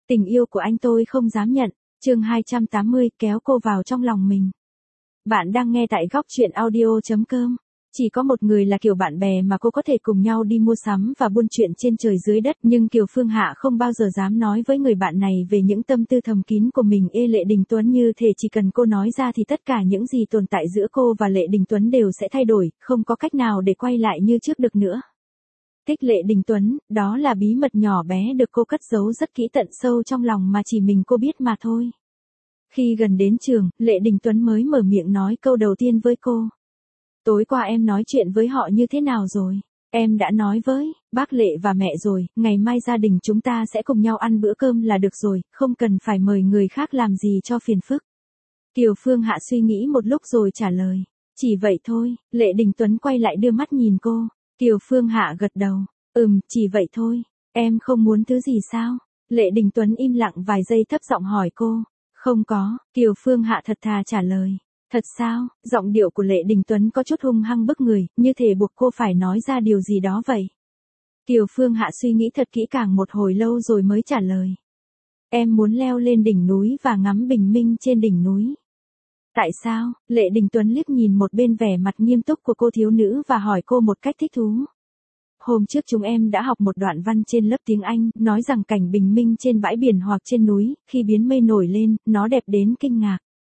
Tình yêu của anh tôi không dám nhận. Chương 280, kéo cô vào trong lòng mình. Bạn đang nghe tại góc truyện audio.com. Chỉ có một người là kiểu bạn bè mà cô có thể cùng nhau đi mua sắm và buôn chuyện trên trời dưới đất, nhưng Kiều Phương Hạ không bao giờ dám nói với người bạn này về những tâm tư thầm kín của mình. Lệ Đình Tuấn như thể chỉ cần cô nói ra thì tất cả những gì tồn tại giữa cô và Lệ Đình Tuấn đều sẽ thay đổi, không có cách nào để quay lại như trước được nữa. Thích Lệ Đình Tuấn, đó là bí mật nhỏ bé được cô cất giấu rất kỹ tận sâu trong lòng mà chỉ mình cô biết mà thôi. Khi gần đến trường, Lệ Đình Tuấn mới mở miệng nói câu đầu tiên với cô. Tối qua em nói chuyện với họ như thế nào rồi? Em đã nói với bác Lệ và mẹ rồi, ngày mai gia đình chúng ta sẽ cùng nhau ăn bữa cơm là được rồi, không cần phải mời người khác làm gì cho phiền phức. Kiều Phương Hạ suy nghĩ một lúc rồi trả lời. Chỉ vậy thôi. Lệ Đình Tuấn quay lại đưa mắt nhìn cô. Kiều Phương Hạ gật đầu. Chỉ vậy thôi. Em không muốn thứ gì sao? Lệ Đình Tuấn im lặng vài giây thấp giọng hỏi cô. Không có. Kiều Phương Hạ thật thà trả lời. Thật sao? Giọng điệu của Lệ Đình Tuấn có chút hung hăng bức người, như thể buộc cô phải nói ra điều gì đó vậy. Kiều Phương Hạ suy nghĩ thật kỹ càng một hồi lâu rồi mới trả lời. Em muốn leo lên đỉnh núi và ngắm bình minh trên đỉnh núi. Tại sao? Lệ Đình Tuấn liếc nhìn một bên vẻ mặt nghiêm túc của cô thiếu nữ và hỏi cô một cách thích thú. Hôm trước chúng em đã học một đoạn văn trên lớp tiếng Anh, nói rằng cảnh bình minh trên bãi biển hoặc trên núi, khi biến mây nổi lên, nó đẹp đến kinh ngạc.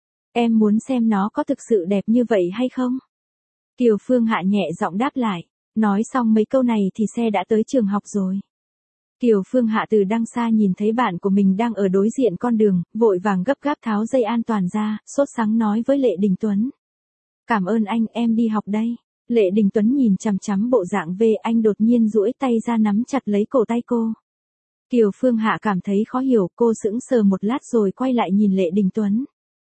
Em muốn xem nó có thực sự đẹp như vậy hay không? Kiều Phương Hạ nhẹ giọng đáp lại. Nói xong mấy câu này thì xe đã tới trường học rồi. Kiều Phương Hạ từ đằng xa nhìn thấy bạn của mình đang ở đối diện con đường, vội vàng gấp gáp tháo dây an toàn ra, sốt sắng nói với Lệ Đình Tuấn. Cảm ơn anh, em đi học đây. Lệ Đình Tuấn nhìn chằm chằm bộ dạng về anh đột nhiên duỗi tay ra nắm chặt lấy cổ tay cô. Kiều Phương Hạ cảm thấy khó hiểu, cô sững sờ một lát rồi quay lại nhìn Lệ Đình Tuấn.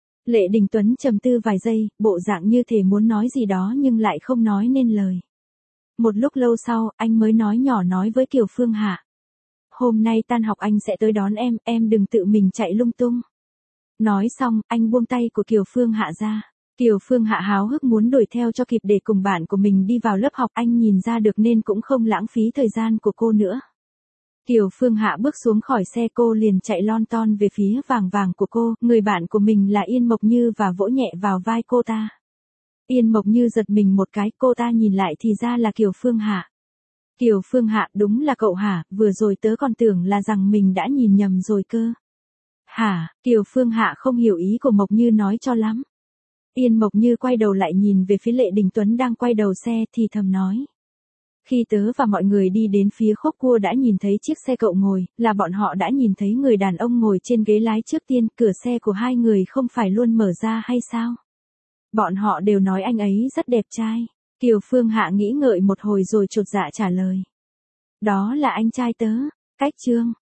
Lệ Đình Tuấn trầm tư vài giây, bộ dạng như thể muốn nói gì đó nhưng lại không nói nên lời. Một lúc lâu sau, anh mới nói nhỏ nói với Kiều Phương Hạ. Hôm nay tan học anh sẽ tới đón em đừng tự mình chạy lung tung. Nói xong, anh buông tay của Kiều Phương Hạ ra. Kiều Phương Hạ háo hức muốn đuổi theo cho kịp để cùng bạn của mình đi vào lớp học, anh nhìn ra được nên cũng không lãng phí thời gian của cô nữa. Kiều Phương Hạ bước xuống khỏi xe, cô liền chạy lon ton về phía vàng vàng của cô, người bạn của mình là Yên Mộc Như và vỗ nhẹ vào vai cô ta. Yên Mộc Như giật mình một cái, cô ta nhìn lại thì ra là Kiều Phương Hạ. Kiều Phương Hạ, đúng là cậu hả, vừa rồi tớ còn tưởng là rằng mình đã nhìn nhầm rồi cơ. Hả? Kiều Phương Hạ không hiểu ý của Mộc Như nói cho lắm. Yên Mộc Như quay đầu lại nhìn về phía Lệ Đình Tuấn đang quay đầu xe thì thầm nói. Khi tớ và mọi người đi đến phía khúc cua đã nhìn thấy chiếc xe cậu ngồi, là bọn họ đã nhìn thấy người đàn ông ngồi trên ghế lái trước tiên, cửa xe của hai người không phải luôn mở ra hay sao? Bọn họ đều nói anh ấy rất đẹp trai. Kiều Phương Hạ nghĩ ngợi một hồi rồi chột dạ trả lời. Đó là anh trai tớ. Cách chương.